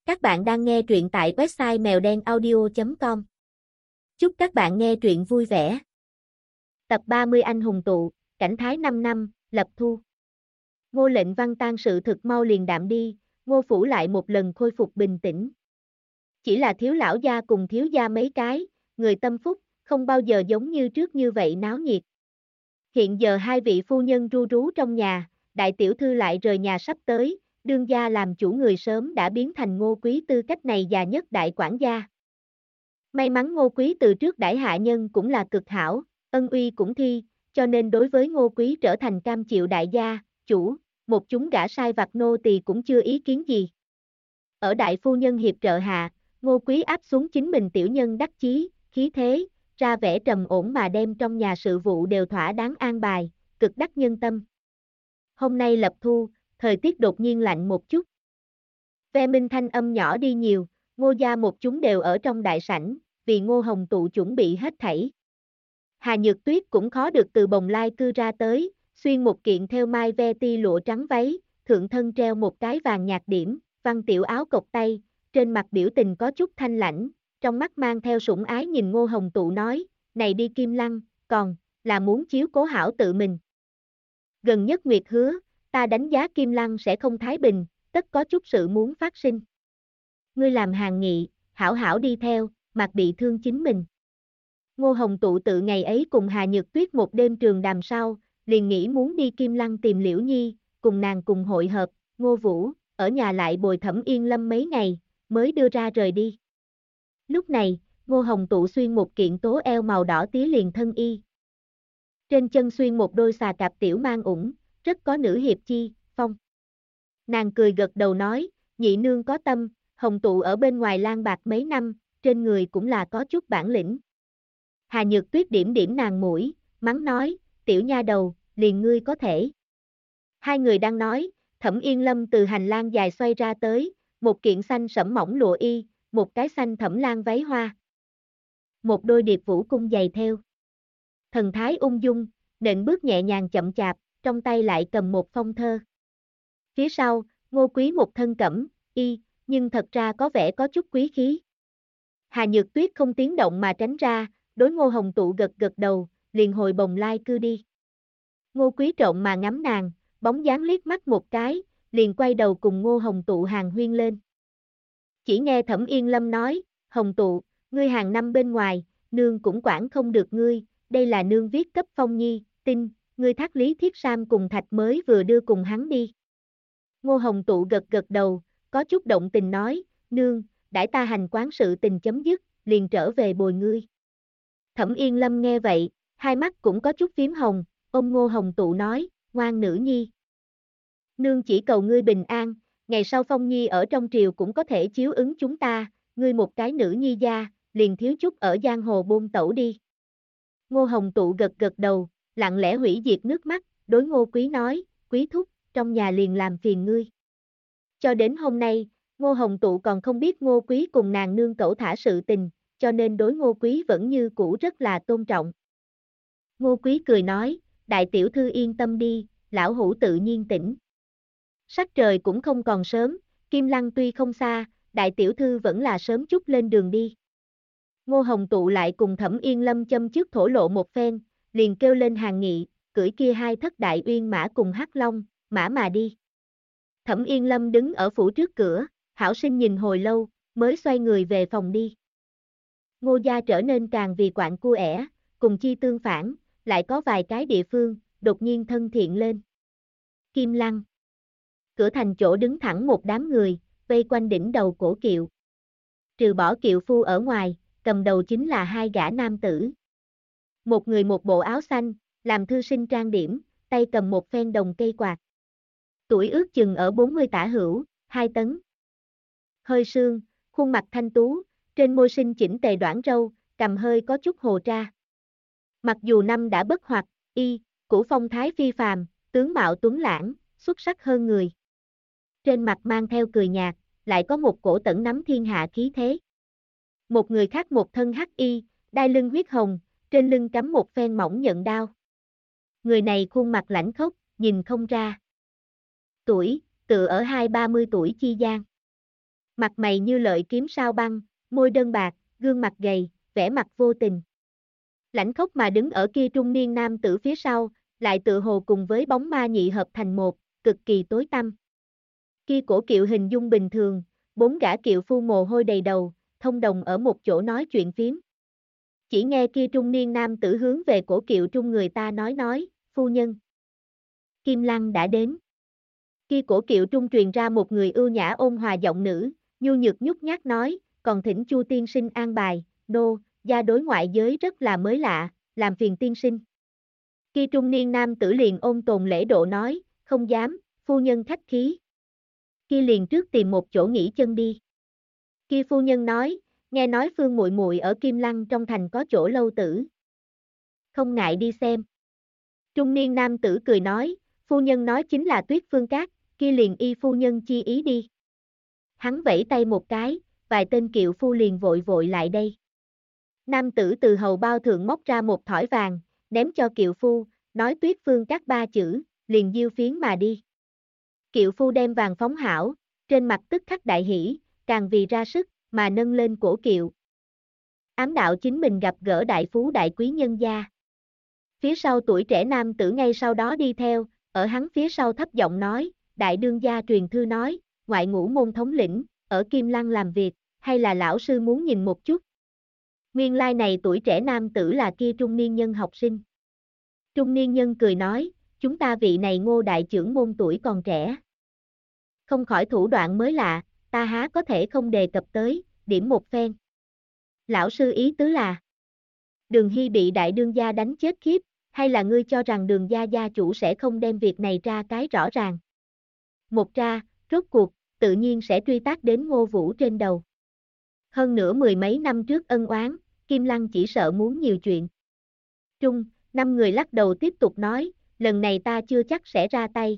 Các bạn đang nghe truyện tại website mèo đen audio.com. Chúc các bạn nghe truyện vui vẻ. Tập 30 Anh hùng tụ, cảnh thái 5 năm, lập thu. Ngô Lệnh Văn tan sự thực mau liền đạm đi, Ngô phủ lại một lần khôi phục bình tĩnh. Chỉ là thiếu lão gia cùng thiếu gia mấy cái, người tâm phúc, không bao giờ giống như trước như vậy náo nhiệt. Hiện giờ hai vị phu nhân ru rú trong nhà, đại tiểu thư lại rời nhà sắp tới, đương gia làm chủ người sớm đã biến thành Ngô Quý Tư cách này già nhất đại quản gia. May mắn Ngô Quý từ trước đãi hạ nhân cũng là cực hảo, ân uy cũng thi, cho nên đối với Ngô Quý trở thành cam chịu đại gia, chủ, một chúng gã sai vặt nô tỳ cũng chưa ý kiến gì. Ở đại phu nhân hiệp trợ hạ, Ngô Quý áp xuống chính mình tiểu nhân đắc chí, khí thế, ra vẻ trầm ổn mà đem trong nhà sự vụ đều thỏa đáng an bài, cực đắc nhân tâm. Hôm nay lập thu, thời tiết đột nhiên lạnh một chút. Ve minh thanh âm nhỏ đi nhiều, Ngô gia một chúng đều ở trong đại sảnh, vì Ngô Hồng Tụ chuẩn bị hết thảy. Hà Nhược Tuyết cũng khó được từ Bồng Lai cư ra tới, xuyên một kiện theo mai ve ti lụa trắng váy, thượng thân treo một cái vàng nhạt điểm, văn tiểu áo cộc tay, trên mặt biểu tình có chút thanh lãnh, trong mắt mang theo sủng ái nhìn Ngô Hồng Tụ nói, này đi Kim Lăng, còn, là muốn chiếu cố hảo tự mình. Gần nhất Nguyệt hứa, ta đánh giá Kim Lăng sẽ không thái bình, tất có chút sự muốn phát sinh. Ngươi làm hàng nghị, hảo hảo đi theo, mặc bị thương chính mình. Ngô Hồng Tụ tự ngày ấy cùng Hà Nhược Tuyết một đêm trường đàm sau, liền nghĩ muốn đi Kim Lăng tìm Liễu Nhi, cùng nàng cùng hội hợp, Ngô Vũ, ở nhà lại bồi Thẩm Yên Lâm mấy ngày, mới đưa ra rời đi. Lúc này, Ngô Hồng Tụ xuyên một kiện tố eo màu đỏ tía liền thân y. Trên chân xuyên một đôi xà cạp tiểu mang ủng, rất có nữ hiệp chi, phong. Nàng cười gật đầu nói, nhị nương có tâm, Hồng Tụ ở bên ngoài lang bạc mấy năm, trên người cũng là có chút bản lĩnh. Hà Nhược Tuyết điểm điểm nàng mũi, mắng nói, tiểu nha đầu, liền ngươi có thể. Hai người đang nói, Thẩm Yên Lâm từ hành lang dài xoay ra tới, một kiện xanh sẫm mỏng lụa y, một cái xanh thẩm lan váy hoa. Một đôi điệp vũ cung giày theo. Thần thái ung dung, nện bước nhẹ nhàng chậm chạp, trong tay lại cầm một phong thơ. Phía sau, Ngô Quý một thân cẩm, y, nhưng thật ra có vẻ có chút quý khí. Hà Nhược Tuyết không tiếng động mà tránh ra, đối Ngô Hồng Tụ gật gật đầu, liền hồi Bồng Lai cư đi. Ngô Quý trộm mà ngắm nàng, bóng dáng liếc mắt một cái, liền quay đầu cùng Ngô Hồng Tụ hàng huyên lên. Chỉ nghe Thẩm Yên Lâm nói, Hồng Tụ, ngươi hàng năm bên ngoài, nương cũng quản không được ngươi, đây là nương viết cấp Phong Nhi, tin, ngươi thác Lý Thiết Sam cùng Thạch mới vừa đưa cùng hắn đi. Ngô Hồng Tụ gật gật đầu, có chút động tình nói, nương, đãi ta hành quán sự tình chấm dứt, liền trở về bồi ngươi. Thẩm Yên Lâm nghe vậy, hai mắt cũng có chút phím hồng, ôm Ngô Hồng Tụ nói, ngoan nữ nhi. Nương chỉ cầu ngươi bình an, ngày sau Phong Nhi ở trong triều cũng có thể chiếu ứng chúng ta, ngươi một cái nữ nhi gia, liền thiếu chút ở giang hồ buôn tẩu đi. Ngô Hồng Tụ gật gật đầu, lặng lẽ hủy diệt nước mắt, đối Ngô Quý nói, Quý thúc, trong nhà liền làm phiền ngươi. Cho đến hôm nay, Ngô Hồng Tụ còn không biết Ngô Quý cùng nàng nương cẩu thả sự tình, cho nên đối Ngô Quý vẫn như cũ rất là tôn trọng. Ngô Quý cười nói, đại tiểu thư yên tâm đi, lão hữu tự nhiên tỉnh. Sắc trời cũng không còn sớm, Kim Lăng tuy không xa, đại tiểu thư vẫn là sớm chút lên đường đi. Ngô Hồng Tụ lại cùng Thẩm Yên Lâm châm trước thổ lộ một phen, liền kêu lên hàng nghị, cưỡi kia hai thất đại uyên mã cùng hắc long, mã mà đi. Thẩm Yên Lâm đứng ở phủ trước cửa, hảo sinh nhìn hồi lâu, mới xoay người về phòng đi. Ngô gia trở nên càng vì quạnh cua ẻ, cùng chi tương phản, lại có vài cái địa phương, đột nhiên thân thiện lên. Kim Lăng. Cửa thành chỗ đứng thẳng một đám người, vây quanh đỉnh đầu cổ kiệu. Trừ bỏ kiệu phu ở ngoài, cầm đầu chính là hai gã nam tử. Một người một bộ áo xanh, làm thư sinh trang điểm, tay cầm một phen đồng cây quạt. Tuổi ước chừng ở 40 tả hữu, 2 tấn. Hơi sương, khuôn mặt thanh tú, trên môi sinh chỉnh tề đoản râu, cầm hơi có chút hồ tra. Mặc dù năm đã bất hoặc, cũ phong thái phi phàm, tướng mạo tuấn lãng, xuất sắc hơn người. Trên mặt mang theo cười nhạt, lại có một cổ tẩn nắm thiên hạ khí thế. Một người khác một thân hắc y, đai lưng huyết hồng, trên lưng cắm một phen mỏng nhận đao. Người này khuôn mặt lãnh khốc, nhìn không ra. Tuổi, tự ở 20-30 tuổi chi gian. Mặt mày như lợi kiếm sao băng, môi đơn bạc, gương mặt gầy, vẻ mặt vô tình. Lãnh khốc mà đứng ở kia trung niên nam tử phía sau, lại tự hồ cùng với bóng ma nhị hợp thành một, cực kỳ tối tăm. Kia cổ kiệu hình dung bình thường, 4 gã kiệu phu mồ hôi đầy đầu, thông đồng ở một chỗ nói chuyện phiếm. Chỉ nghe kia trung niên nam tử hướng về cổ kiệu trung người ta nói, phu nhân. Kim Lăng đã đến. Kia cổ kiệu trung truyền ra một người ưu nhã ôn hòa giọng nữ, nhu nhược nhút nhát nói, còn thỉnh Chu tiên sinh an bài, nô, gia đối ngoại giới rất là mới lạ, làm phiền tiên sinh. Kia trung niên nam tử liền ôn tồn lễ độ nói, không dám, phu nhân khách khí. Kia liền trước tìm một chỗ nghỉ chân đi. Kia phu nhân nói, nghe nói Phương muội muội ở Kim Lăng trong thành có chỗ lâu tử. Không ngại đi xem. Trung niên nam tử cười nói, phu nhân nói chính là Tuyết Phương Các, kia liền y phu nhân chi ý đi. Hắn vẫy tay một cái, vài tên kiệu phu liền vội vội lại đây. Nam tử từ hầu bao thượng móc ra một thỏi vàng, ném cho kiệu phu, nói Tuyết Phương Các 3 chữ, liền diêu phiến mà đi. Kiệu phu đem vàng phóng hảo, trên mặt tức khắc đại hỉ, càng vì ra sức, mà nâng lên cổ kiệu. Ám đạo chính mình gặp gỡ đại phú đại quý nhân gia. Phía sau tuổi trẻ nam tử ngay sau đó đi theo, ở hắn phía sau thấp giọng nói, đại đương gia truyền thư nói, ngoại ngũ môn thống lĩnh, ở Kim Lăng làm việc, hay là lão sư muốn nhìn một chút. Nguyên lai này tuổi trẻ nam tử là kia trung niên nhân học sinh. Trung niên nhân cười nói, chúng ta vị này Ngô đại trưởng môn tuổi còn trẻ. Không khỏi thủ đoạn mới lạ, ta há có thể không đề cập tới, điểm một phen. Lão sư ý tứ là, Đường Hy bị đại đương gia đánh chết khiếp, hay là ngươi cho rằng Đường gia gia chủ sẽ không đem việc này ra cái rõ ràng. Một ra, rốt cuộc, tự nhiên sẽ truy tác đến Ngô Vũ trên đầu. Hơn nữa mười mấy năm trước ân oán, Kim Lăng chỉ sợ muốn nhiều chuyện. Trung, 5 người lắc đầu tiếp tục nói, lần này ta chưa chắc sẽ ra tay.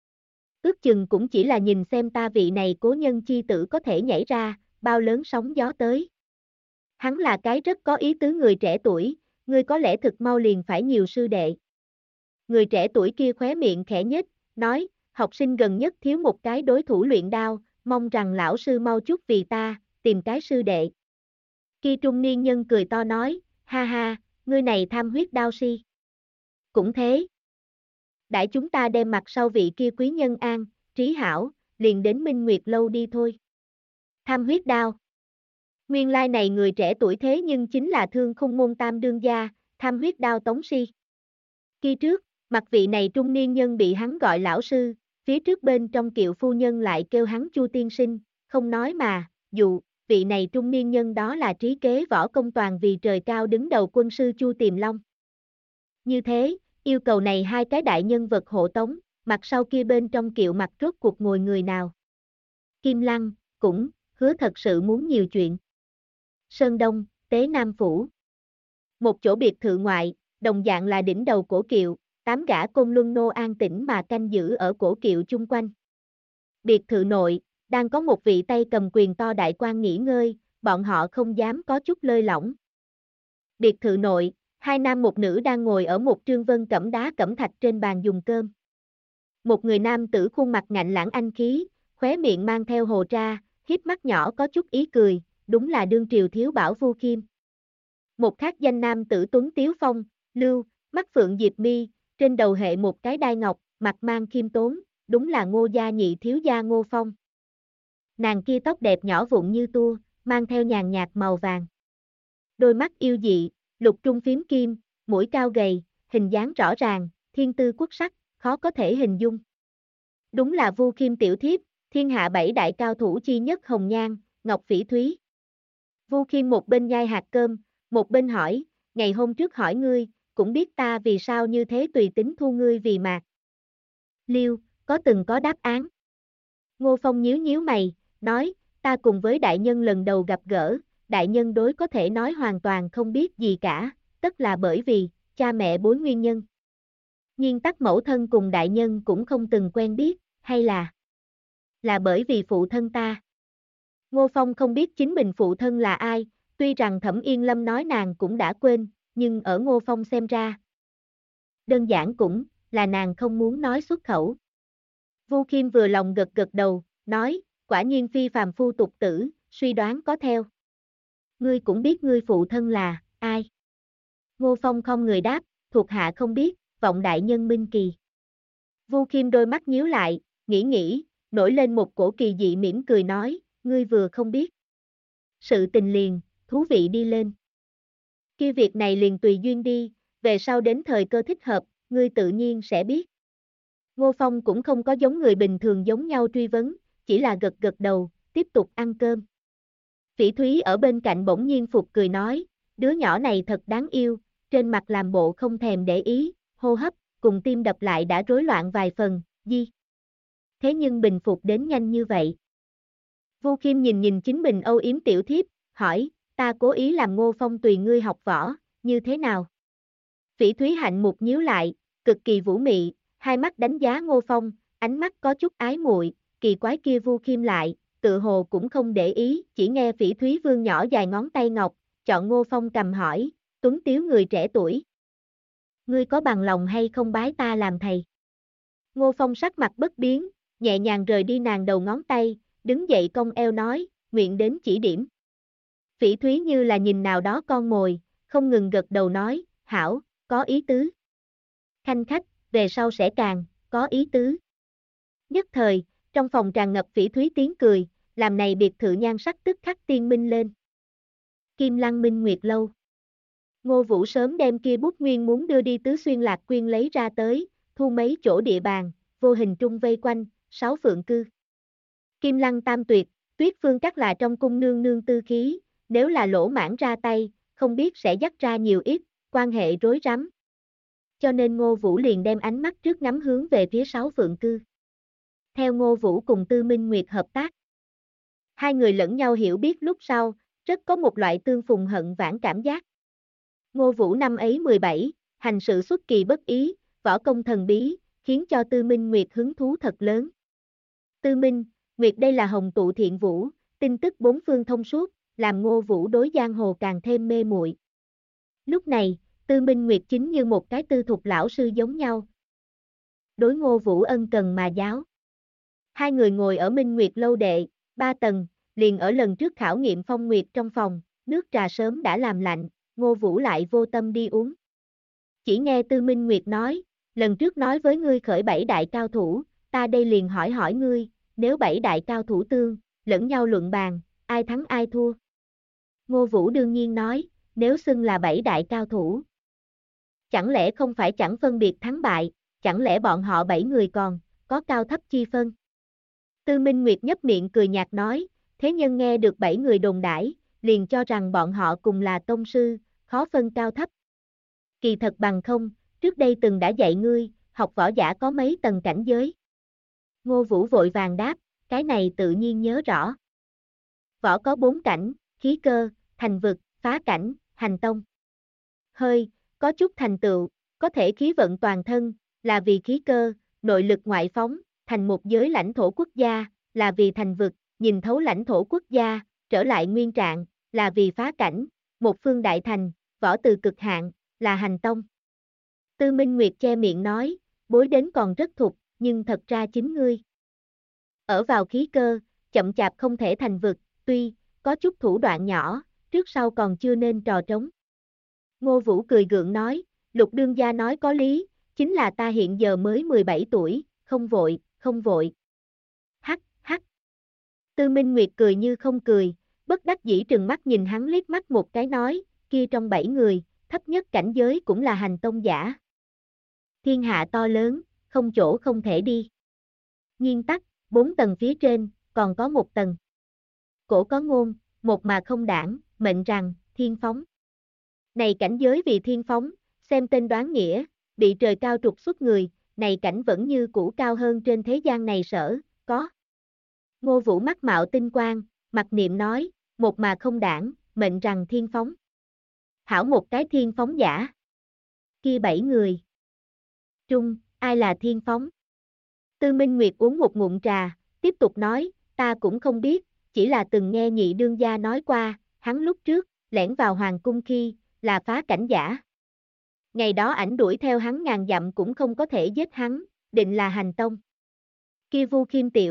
Ước chừng cũng chỉ là nhìn xem ta vị này cố nhân chi tử có thể nhảy ra, bao lớn sóng gió tới. Hắn là cái rất có ý tứ người trẻ tuổi, ngươi có lẽ thực mau liền phải nhiều sư đệ. Người trẻ tuổi kia khóe miệng khẽ nhếch, nói, học sinh gần nhất thiếu một cái đối thủ luyện đao, mong rằng lão sư mau chút vì ta, tìm cái sư đệ. Kia trung niên nhân cười to nói, ha ha, ngươi này tham huyết đao si. Cũng thế. Đãi chúng ta đem mặt sau vị kia quý nhân an, trí hảo, liền đến Minh Nguyệt lâu đi thôi. Tham huyết đao. Nguyên lai này người trẻ tuổi thế nhưng chính là Thương Khung môn tam đương gia, tham huyết đao Tống Si. Khi trước, mặt vị này trung niên nhân bị hắn gọi lão sư, phía trước bên trong kiệu phu nhân lại kêu hắn Chu tiên sinh, không nói mà, dù, vị này trung niên nhân đó là trí kế võ công toàn vì trời cao đứng đầu quân sư Chu Tiềm Long. Như thế, yêu cầu này hai cái đại nhân vật hộ tống, mặt sau kia bên trong kiệu mặt rốt cuộc ngồi người nào. Kim Lăng, cũng, hứa thật sự muốn nhiều chuyện. Sơn Đông, Tế Nam Phủ. Một chỗ biệt thự ngoại, đồng dạng là đỉnh đầu cổ kiệu, 8 gã côn luân nô an tĩnh mà canh giữ ở cổ kiệu chung quanh. Biệt thự nội, đang có một vị tay cầm quyền to đại quan nghỉ ngơi, bọn họ không dám có chút lơi lỏng. Biệt thự nội, 2 nam một nữ đang ngồi ở một trương vân cẩm đá cẩm thạch trên bàn dùng cơm. Một người nam tử khuôn mặt ngạnh lãng anh khí, khóe miệng mang theo hồ tra, híp mắt nhỏ có chút ý cười, đúng là đương triều thiếu bảo Vu Khiêm. Một khác danh nam tử tuấn tiếu phong, lưu, mắt phượng diệp mi, trên đầu hệ một cái đai ngọc, mặt mang khiêm tốn, đúng là Ngô gia nhị thiếu gia Ngô Phong. Nàng kia tóc đẹp nhỏ vụn như tua, mang theo nhàn nhạt màu vàng. Đôi mắt yêu dị, lục trung phím kim, mũi cao gầy, hình dáng rõ ràng, thiên tư quốc sắc, khó có thể hình dung. Đúng là Vu Khiêm tiểu thiếp, thiên hạ 7 đại cao thủ chi nhất hồng nhan, ngọc phỉ thúy. Vu Khiêm một bên nhai hạt cơm, một bên hỏi, ngày hôm trước hỏi ngươi, cũng biết ta vì sao như thế tùy tính thu ngươi vì mạc. Liêu, có từng có đáp án. Ngô Phong nhíu nhíu mày, nói, ta cùng với đại nhân lần đầu gặp gỡ, đại nhân đối có thể nói hoàn toàn không biết gì cả, tất là bởi vì, cha mẹ bối nguyên nhân. Nhưng tắc mẫu thân cùng đại nhân cũng không từng quen biết, hay là bởi vì phụ thân ta. Ngô Phong không biết chính mình phụ thân là ai, tuy rằng Thẩm Yên Lâm nói nàng cũng đã quên, nhưng ở Ngô Phong xem ra, đơn giản cũng là nàng không muốn nói xuất khẩu. Vu Khiêm vừa lòng gật gật đầu, nói, quả nhiên phi phàm phu tục tử, suy đoán có theo. Ngươi cũng biết ngươi phụ thân là, ai? Ngô Phong không người đáp, thuộc hạ không biết, vọng đại nhân minh kỳ. Vu Khiêm đôi mắt nhíu lại, nghĩ, nổi lên một cổ kỳ dị mỉm cười nói, ngươi vừa không biết. Sự tình liền, thú vị đi lên. Kia việc này liền tùy duyên đi, về sau đến thời cơ thích hợp, ngươi tự nhiên sẽ biết. Ngô Phong cũng không có giống người bình thường giống nhau truy vấn, chỉ là gật đầu, tiếp tục ăn cơm. Phỉ Thúy ở bên cạnh bỗng nhiên phục cười nói, đứa nhỏ này thật đáng yêu, trên mặt làm bộ không thèm để ý, hô hấp, cùng tim đập lại đã rối loạn vài phần, thế nhưng bình phục đến nhanh như vậy. Vu Khiêm nhìn chính mình âu yếm tiểu thiếp, hỏi, ta cố ý làm Ngô Phong tùy ngươi học võ, như thế nào? Phỉ Thúy hạnh mục nhíu lại, cực kỳ vũ mị, hai mắt đánh giá Ngô Phong, ánh mắt có chút ái muội, kỳ quái kia Vu Khiêm lại, tự hồ cũng không để ý, chỉ nghe Phỉ Thúy vươn nhỏ dài ngón tay ngọc, chọn Ngô Phong cầm hỏi, tuấn tiếu người trẻ tuổi. Ngươi có bằng lòng hay không bái ta làm thầy? Ngô Phong sắc mặt bất biến, nhẹ nhàng rời đi nàng đầu ngón tay, đứng dậy cong eo nói, nguyện đến chỉ điểm. Phỉ Thúy như là nhìn nào đó con mồi, không ngừng gật đầu nói, hảo, có ý tứ. Khanh khách, về sau sẽ càng, có ý tứ. Nhất thời, trong phòng tràn ngập Phỉ Thúy tiếng cười, làm này biệt thự nhan sắc tức khắc tiên minh lên. Kim Lăng Minh Nguyệt Lâu. Ngô Vũ sớm đem kia bút nguyên muốn đưa đi Tứ Xuyên Lạc Quyên lấy ra tới, thu mấy chỗ địa bàn, vô hình trung vây quanh, 6 phượng cư. Kim Lăng Tam Tuyệt, Tuyết Phương Các là trong cung nương nương tư khí, nếu là lỗ mãn ra tay, không biết sẽ dắt ra nhiều ít, quan hệ rối rắm. Cho nên Ngô Vũ liền đem ánh mắt trước ngắm hướng về phía 6 phượng cư. Theo Ngô Vũ cùng Tư Minh Nguyệt hợp tác, hai người lẫn nhau hiểu biết lúc sau, rất có một loại tương phùng hận vãn cảm giác. Ngô Vũ năm ấy 17, hành sự xuất kỳ bất ý, võ công thần bí, khiến cho Tư Minh Nguyệt hứng thú thật lớn. Tư Minh, Nguyệt đây là hồng tụ thiện vũ, tin tức bốn phương thông suốt, làm Ngô Vũ đối giang hồ càng thêm mê muội. Lúc này, Tư Minh Nguyệt chính như một cái tư thục lão sư giống nhau. Đối Ngô Vũ ân cần mà giáo. Hai người ngồi ở Minh Nguyệt lâu đệ, 3 tầng, liền ở lần trước khảo nghiệm phong nguyệt trong phòng, nước trà sớm đã làm lạnh, Ngô Vũ lại vô tâm đi uống. Chỉ nghe Tư Minh Nguyệt nói, lần trước nói với ngươi khởi 7 đại cao thủ, ta đây liền hỏi ngươi, nếu 7 đại cao thủ tương, lẫn nhau luận bàn, ai thắng ai thua? Ngô Vũ đương nhiên nói, nếu xưng là 7 đại cao thủ. Chẳng lẽ không phải chẳng phân biệt thắng bại, chẳng lẽ bọn họ 7 người còn, có cao thấp chi phân? Tư Minh Nguyệt nhấp miệng cười nhạt nói, thế nhân nghe được 7 người đồn đãi, liền cho rằng bọn họ cùng là tông sư, khó phân cao thấp. Kỳ thật bằng không, trước đây từng đã dạy ngươi, học võ giả có mấy tầng cảnh giới. Ngô Vũ vội vàng đáp, cái này tự nhiên nhớ rõ. Võ có 4 cảnh, khí cơ, thành vực, phá cảnh, hành tông. Hơi, có chút thành tựu, có thể khí vận toàn thân, là vì khí cơ, nội lực ngoại phóng, thành một giới lãnh thổ quốc gia, là vì thành vực, nhìn thấu lãnh thổ quốc gia, trở lại nguyên trạng, là vì phá cảnh, một phương đại thành, võ từ cực hạn, là hành tông. Tư Minh Nguyệt che miệng nói, bối đến còn rất thục, nhưng thật ra chính ngươi. Ở vào khí cơ, chậm chạp không thể thành vực, tuy, có chút thủ đoạn nhỏ, trước sau còn chưa nên trò trống. Ngô Vũ cười gượng nói, Lục đương gia nói có lý, chính là ta hiện giờ mới 17 tuổi, không vội. Hắc, hắc. Tư Minh Nguyệt cười như không cười, bất đắc dĩ trừng mắt nhìn hắn liếc mắt một cái nói, kia trong 7 người, thấp nhất cảnh giới cũng là hành tông giả. Thiên hạ to lớn, không chỗ không thể đi. Nhiên tắc, 4 tầng phía trên, còn có 1 tầng. Cổ có ngôn, một mà không đảng, mệnh rằng, thiên phóng. Này cảnh giới vì thiên phóng, xem tên đoán nghĩa, bị trời cao trục xuất người, này cảnh vẫn như cũ cao hơn trên thế gian này sở, có. Ngô Vũ mắt mạo tinh quang, mặc niệm nói, một mà không đảng, mệnh rằng thiên phóng. Hảo một cái thiên phóng giả. Kia 7 người. Trung, ai là thiên phóng? Tư Minh Nguyệt uống một ngụm trà, tiếp tục nói, ta cũng không biết, chỉ là từng nghe nhị đương gia nói qua, hắn lúc trước, lẻn vào hoàng cung khi, là phá cảnh giả. Ngày đó ảnh đuổi theo hắn ngàn dặm cũng không có thể giết hắn, định là hành tông. Kia Vu Khiêm tiểu,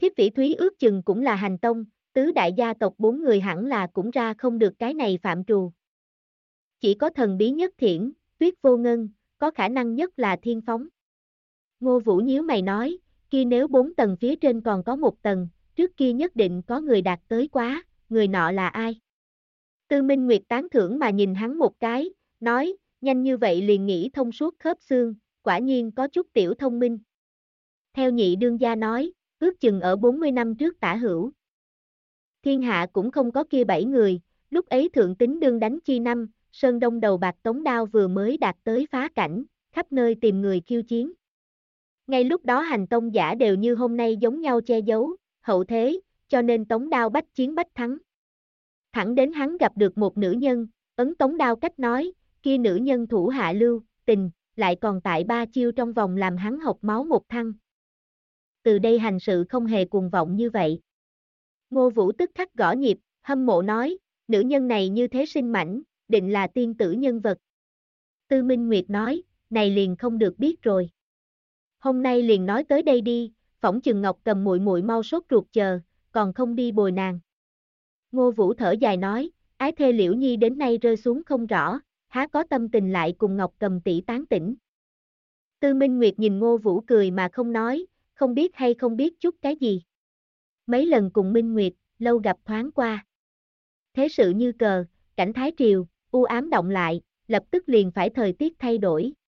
Thiếp Phỉ Thúy ước chừng cũng là hành tông, tứ đại gia tộc 4 người hẳn là cũng ra không được cái này phạm trù. Chỉ có thần bí nhất Thiển, Tuyết Vô Ngân, có khả năng nhất là Thiên Phóng. Ngô Vũ nhíu mày nói, kia nếu 4 tầng phía trên còn có 1 tầng, trước kia nhất định có người đạt tới quá, người nọ là ai? Tư Minh Nguyệt tán thưởng mà nhìn hắn một cái, nói, nhanh như vậy liền nghĩ thông suốt khớp xương, quả nhiên có chút tiểu thông minh. Theo nhị đương gia nói, ước chừng ở 40 năm trước tả hữu. Thiên hạ cũng không có kia 7 người, lúc ấy thượng tính đương đánh chi năm, Sơn Đông đầu bạc Tống Đao vừa mới đạt tới phá cảnh, khắp nơi tìm người khiêu chiến. Ngay lúc đó hành tông giả đều như hôm nay giống nhau che giấu, hậu thế, cho nên Tống Đao bách chiến bách thắng. Thẳng đến hắn gặp được một nữ nhân, ấn Tống Đao cách nói, kia nữ nhân thủ hạ lưu, tình, lại còn tại 3 chiêu trong vòng làm hắn hộc máu một thăng. Từ đây hành sự không hề cuồng vọng như vậy. Ngô Vũ tức khắc gõ nhịp, hâm mộ nói, nữ nhân này như thế sinh mảnh, định là tiên tử nhân vật. Tư Minh Nguyệt nói, này liền không được biết rồi. Hôm nay liền nói tới đây đi, phỏng chừng Ngọc Cầm muội muội mau sốt ruột chờ, còn không đi bồi nàng. Ngô Vũ thở dài nói, ái thê Liễu Nhi đến nay rơi xuống không rõ, há có tâm tình lại cùng Ngọc Cầm tỷ tán tỉnh. Tư Minh Nguyệt nhìn Ngô Vũ cười mà không nói, không biết hay không biết chút cái gì. Mấy lần cùng Minh Nguyệt, lâu gặp thoáng qua. Thế sự như cờ, cảnh thái triều, u ám động lại, lập tức liền phải thời tiết thay đổi.